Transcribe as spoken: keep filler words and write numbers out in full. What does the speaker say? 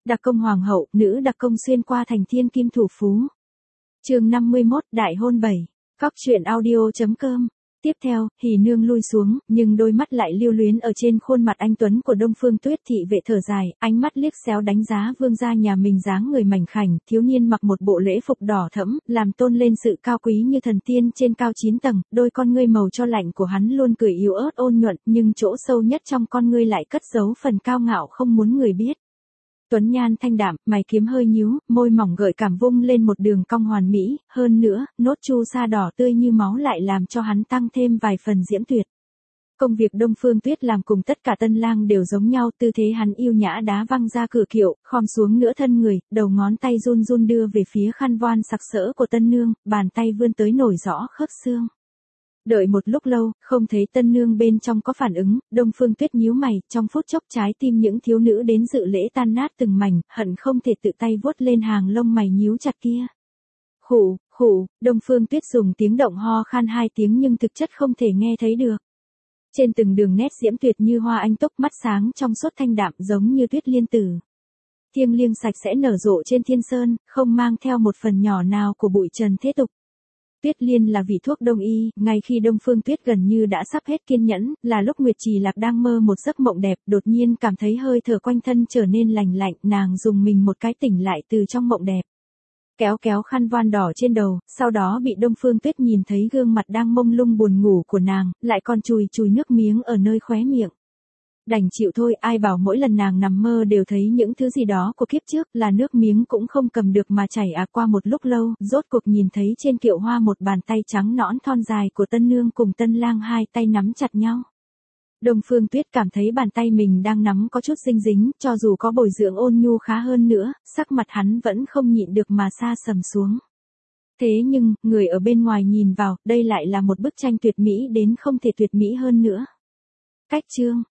Đặc công hoàng hậu, nữ đặc công xuyên qua thành thiên kim thủ phú. Chương năm mươi mốt, đại hôn bảy. Cóc truyện audio chấm com. Tiếp theo, Hỉ Nương lui xuống, nhưng đôi mắt lại lưu luyến ở trên khuôn mặt anh tuấn của Đông Phương Tuyết. Thị vệ thở dài, ánh mắt liếc xéo đánh giá vương gia nhà mình dáng người mảnh khảnh, thiếu niên mặc một bộ lễ phục đỏ thẫm, làm tôn lên sự cao quý như thần tiên trên cao chín tầng, đôi con ngươi màu cho lạnh của hắn luôn cười yếu ớt ôn nhuận, nhưng chỗ sâu nhất trong con ngươi lại cất giấu phần cao ngạo không muốn người biết. Tuấn nhan thanh đạm, mày kiếm hơi nhíu, môi mỏng gợi cảm vung lên một đường cong hoàn mỹ, hơn nữa, nốt chu sa đỏ tươi như máu lại làm cho hắn tăng thêm vài phần diễm tuyệt. Công việc Đông Phương Tuyết làm cùng tất cả tân lang đều giống nhau, tư thế hắn yêu nhã đá văng ra cửa kiệu, khom xuống nửa thân người, đầu ngón tay run run đưa về phía khăn voan sặc sỡ của tân nương, bàn tay vươn tới nổi rõ khớp xương. Đợi một lúc lâu, không thấy tân nương bên trong có phản ứng, Đông Phương Tuyết nhíu mày, trong phút chốc trái tim những thiếu nữ đến dự lễ tan nát từng mảnh, hận không thể tự tay vuốt lên hàng lông mày nhíu chặt kia. Khụ, khụ, Đông Phương Tuyết dùng tiếng động ho khan hai tiếng nhưng thực chất không thể nghe thấy được. Trên từng đường nét diễm tuyệt như hoa anh túc, mắt sáng trong suốt thanh đạm giống như tuyết liên tử. Thiêng liêng sạch sẽ nở rộ trên thiên sơn, không mang theo một phần nhỏ nào của bụi trần thế tục. Tuyết liên là vị thuốc đông y, ngay khi Đông Phương Tuyết gần như đã sắp hết kiên nhẫn, là lúc Nguyệt Trì Lạc đang mơ một giấc mộng đẹp, đột nhiên cảm thấy hơi thở quanh thân trở nên lành lạnh, nàng dùng mình một cái tỉnh lại từ trong mộng đẹp. Kéo kéo khăn voan đỏ trên đầu, sau đó bị Đông Phương Tuyết nhìn thấy gương mặt đang mông lung buồn ngủ của nàng, lại còn chùi chùi nước miếng ở nơi khóe miệng. Đành chịu thôi, ai bảo mỗi lần nàng nằm mơ đều thấy những thứ gì đó của kiếp trước, là nước miếng cũng không cầm được mà chảy à. Qua một lúc lâu, rốt cuộc nhìn thấy trên kiệu hoa một bàn tay trắng nõn thon dài của tân nương cùng tân lang hai tay nắm chặt nhau. Đông Phương Tuyết cảm thấy bàn tay mình đang nắm có chút dinh dính, cho dù có bồi dưỡng ôn nhu khá hơn nữa, sắc mặt hắn vẫn không nhịn được mà sa sầm xuống. Thế nhưng, người ở bên ngoài nhìn vào, đây lại là một bức tranh tuyệt mỹ đến không thể tuyệt mỹ hơn nữa. Cách chương